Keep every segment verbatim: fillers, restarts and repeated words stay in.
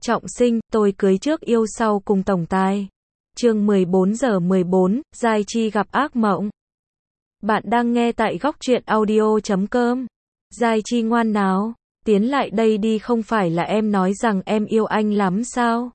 Trọng sinh, tôi cưới trước yêu sau cùng tổng tài. Chương mười bốn giờ mười bốn, Giai Chi gặp ác mộng. Bạn đang nghe tại góc truyện audio chấm com. Giai Chi ngoan nào, tiến lại đây đi, không phải là em nói rằng em yêu anh lắm sao?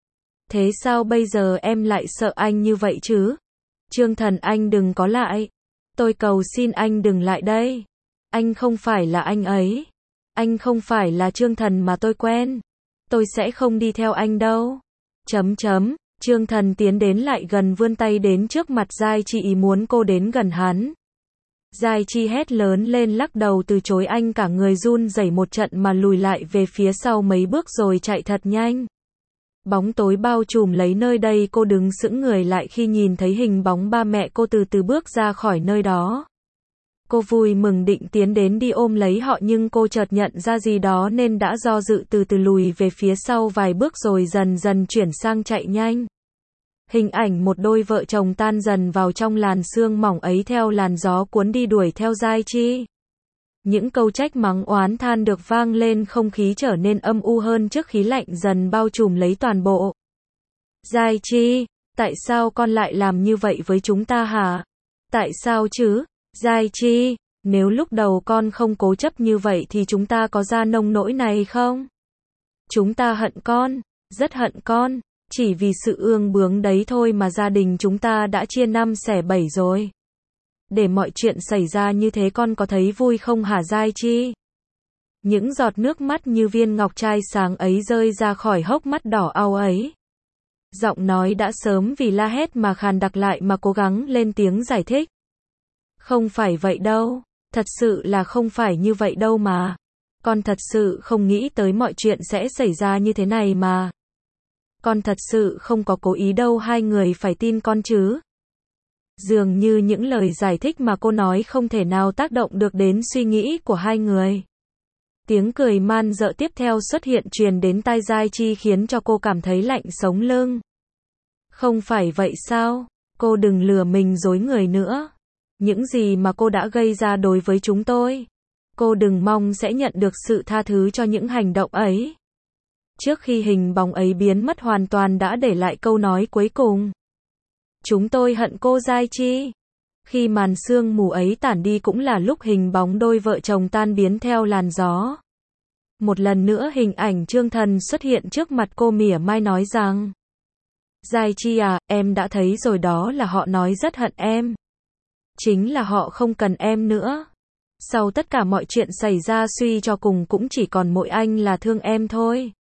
Thế sao bây giờ em lại sợ anh như vậy chứ? Trương Thần, anh đừng có lại. Tôi cầu xin anh đừng lại đây. Anh không phải là anh ấy. Anh không phải là Trương Thần mà tôi quen. Tôi sẽ không đi theo anh đâu. Chấm chấm, Trương Thần tiến đến lại gần, vươn tay đến trước mặt Giai Chi, ý muốn cô đến gần hắn. Giai Chi hét lớn lên, lắc đầu từ chối anh, cả người run rẩy một trận mà lùi lại về phía sau mấy bước rồi chạy thật nhanh. Bóng tối bao trùm lấy nơi đây, cô đứng sững người lại khi nhìn thấy hình bóng ba mẹ cô từ từ bước ra khỏi nơi đó. Cô vui mừng định tiến đến đi ôm lấy họ, nhưng cô chợt nhận ra gì đó nên đã do dự, từ từ lùi về phía sau vài bước rồi dần dần chuyển sang chạy nhanh. Hình ảnh một đôi vợ chồng tan dần vào trong làn sương mỏng ấy, theo làn gió cuốn đi đuổi theo Giai Chi. Những câu trách mắng oán than được vang lên, không khí trở nên âm u hơn trước khí lạnh dần bao trùm lấy toàn bộ. Giai Chi, tại sao con lại làm như vậy với chúng ta hả? Tại sao chứ? Giai Chi, nếu lúc đầu con không cố chấp như vậy thì chúng ta có ra nông nỗi này không? Chúng ta hận con, rất hận con, chỉ vì sự ương bướng đấy thôi mà gia đình chúng ta đã chia năm xẻ bảy rồi. Để mọi chuyện xảy ra như thế con có thấy vui không hả Giai Chi? Những giọt nước mắt như viên ngọc trai sáng ấy rơi ra khỏi hốc mắt đỏ au ấy. Giọng nói đã sớm vì la hét mà khàn đặc lại, mà cố gắng lên tiếng giải thích. Không phải vậy đâu, thật sự là không phải như vậy đâu mà. Con thật sự không nghĩ tới mọi chuyện sẽ xảy ra như thế này mà. Con thật sự không có cố ý đâu, hai người phải tin con chứ. Dường như những lời giải thích mà cô nói không thể nào tác động được đến suy nghĩ của hai người. Tiếng cười man dợ tiếp theo xuất hiện truyền đến tai Giai Chi, khiến cho cô cảm thấy lạnh sống lưng. Không phải vậy sao? Cô đừng lừa mình dối người nữa. Những gì mà cô đã gây ra đối với chúng tôi, cô đừng mong sẽ nhận được sự tha thứ cho những hành động ấy. Trước khi hình bóng ấy biến mất hoàn toàn, đã để lại câu nói cuối cùng. Chúng tôi hận cô Giai Chi. Khi màn sương mù ấy tản đi cũng là lúc hình bóng đôi vợ chồng tan biến theo làn gió. Một lần nữa hình ảnh Trương Thần xuất hiện trước mặt cô, mỉa mai nói rằng: Giai Chi à, em đã thấy rồi đó, là họ nói rất hận em. Chính là họ không cần em nữa. Sau tất cả mọi chuyện xảy ra, suy cho cùng cũng chỉ còn mỗi anh là thương em thôi.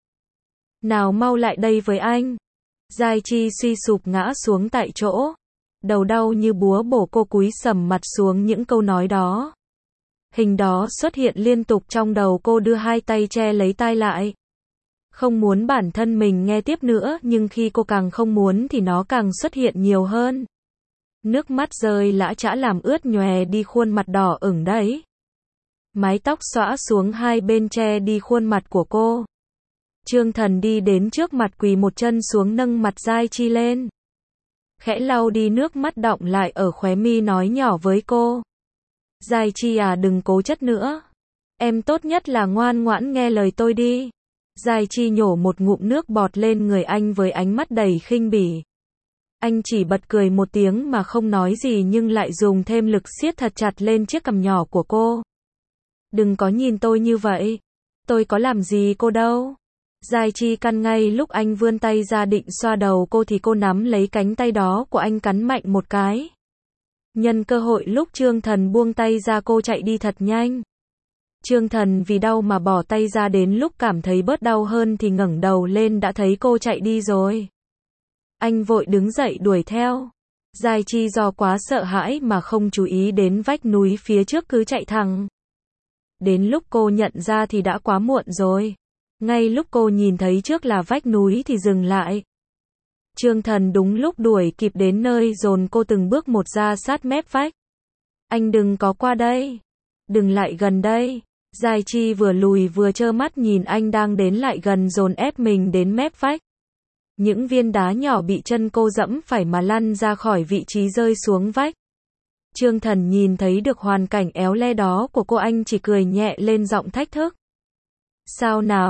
Nào mau lại đây với anh. Giai Chi suy sụp ngã xuống tại chỗ. Đầu đau như búa bổ, cô cúi sầm mặt xuống những câu nói đó. Hình đó xuất hiện liên tục trong đầu cô, đưa hai tay che lấy tai lại. Không muốn bản thân mình nghe tiếp nữa, nhưng khi cô càng không muốn thì nó càng xuất hiện nhiều hơn. Nước mắt rơi lã chã làm ướt nhòe đi khuôn mặt đỏ ửng đấy. Mái tóc xõa xuống hai bên che đi khuôn mặt của cô. Trương Thần đi đến trước mặt, quỳ một chân xuống, nâng mặt Giai Chi lên. Khẽ lau đi nước mắt đọng lại ở khóe mi, nói nhỏ với cô. Giai Chi à, đừng cố chấp nữa. Em tốt nhất là ngoan ngoãn nghe lời tôi đi. Giai Chi nhổ một ngụm nước bọt lên người anh với ánh mắt đầy khinh bỉ. Anh chỉ bật cười một tiếng mà không nói gì, nhưng lại dùng thêm lực siết thật chặt lên chiếc cằm nhỏ của cô. Đừng có nhìn tôi như vậy. Tôi có làm gì cô đâu. Giai Chi căn ngay lúc anh vươn tay ra định xoa đầu cô thì cô nắm lấy cánh tay đó của anh, cắn mạnh một cái. Nhân cơ hội lúc Trương Thần buông tay ra, cô chạy đi thật nhanh. Trương Thần vì đau mà bỏ tay ra, đến lúc cảm thấy bớt đau hơn thì ngẩng đầu lên đã thấy cô chạy đi rồi. Anh vội đứng dậy đuổi theo. Giai Chi do quá sợ hãi mà không chú ý đến vách núi phía trước, cứ chạy thẳng. Đến lúc cô nhận ra thì đã quá muộn rồi. Ngay lúc cô nhìn thấy trước là vách núi thì dừng lại. Trương Thần đúng lúc đuổi kịp đến nơi, dồn cô từng bước một ra sát mép vách. Anh đừng có qua đây. Đừng lại gần đây. Giai Chi vừa lùi vừa trơ mắt nhìn anh đang đến lại gần, dồn ép mình đến mép vách. Những viên đá nhỏ bị chân cô dẫm phải mà lăn ra khỏi vị trí, rơi xuống vách. Trương Thần nhìn thấy được hoàn cảnh éo le đó của cô, anh chỉ cười nhẹ lên, giọng thách thức. Sao nào?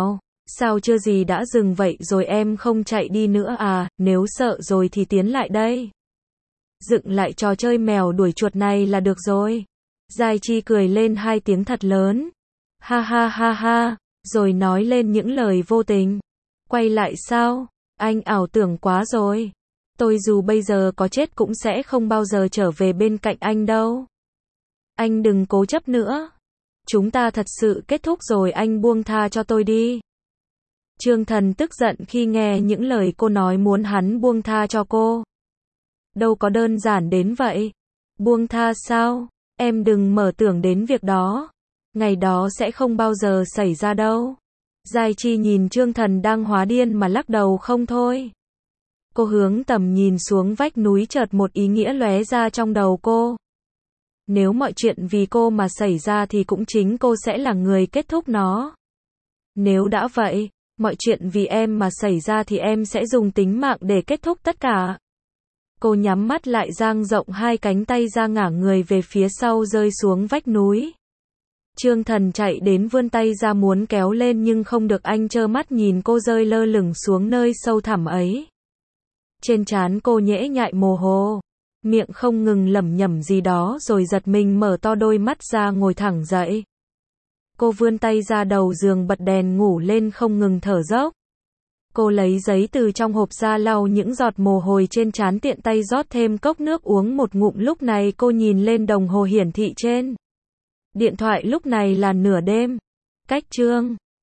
Sao chưa gì đã dừng vậy rồi em không chạy đi nữa à, nếu sợ rồi thì tiến lại đây. Dựng lại trò chơi mèo đuổi chuột này là được rồi. Giai Chi cười lên hai tiếng thật lớn. Ha ha ha ha, rồi nói lên những lời vô tình. Quay lại sao? Anh ảo tưởng quá rồi. Tôi dù bây giờ có chết cũng sẽ không bao giờ trở về bên cạnh anh đâu. Anh đừng cố chấp nữa. Chúng ta thật sự kết thúc rồi, anh buông tha cho tôi đi. Trương Thần tức giận khi nghe những lời cô nói muốn hắn buông tha cho cô. Đâu có đơn giản đến vậy. Buông tha sao? Em đừng mở tưởng đến việc đó. Ngày đó sẽ không bao giờ xảy ra đâu. Giai Chi nhìn Trương Thần đang hóa điên mà lắc đầu không thôi. Cô hướng tầm nhìn xuống vách núi, chợt một ý nghĩa lóe ra trong đầu cô. Nếu mọi chuyện vì cô mà xảy ra thì cũng chính cô sẽ là người kết thúc nó. Nếu đã vậy, mọi chuyện vì em mà xảy ra thì em sẽ dùng tính mạng để kết thúc tất cả. Cô nhắm mắt lại, dang rộng hai cánh tay ra, ngả người về phía sau rơi xuống vách núi. Trương Thần chạy đến vươn tay ra muốn kéo lên nhưng không được, anh trơ mắt nhìn cô rơi lơ lửng xuống nơi sâu thẳm ấy. Trên trán cô nhễ nhại mồ hôi, miệng không ngừng lẩm nhẩm gì đó rồi giật mình mở to đôi mắt ra, ngồi thẳng dậy. Cô vươn tay ra đầu giường, bật đèn ngủ lên không ngừng thở dốc. Cô lấy giấy từ trong hộp ra lau những giọt mồ hôi trên trán, tiện tay rót thêm cốc nước uống một ngụm. Lúc này cô nhìn lên đồng hồ hiển thị trên điện thoại, lúc này là nửa đêm. Cách Trương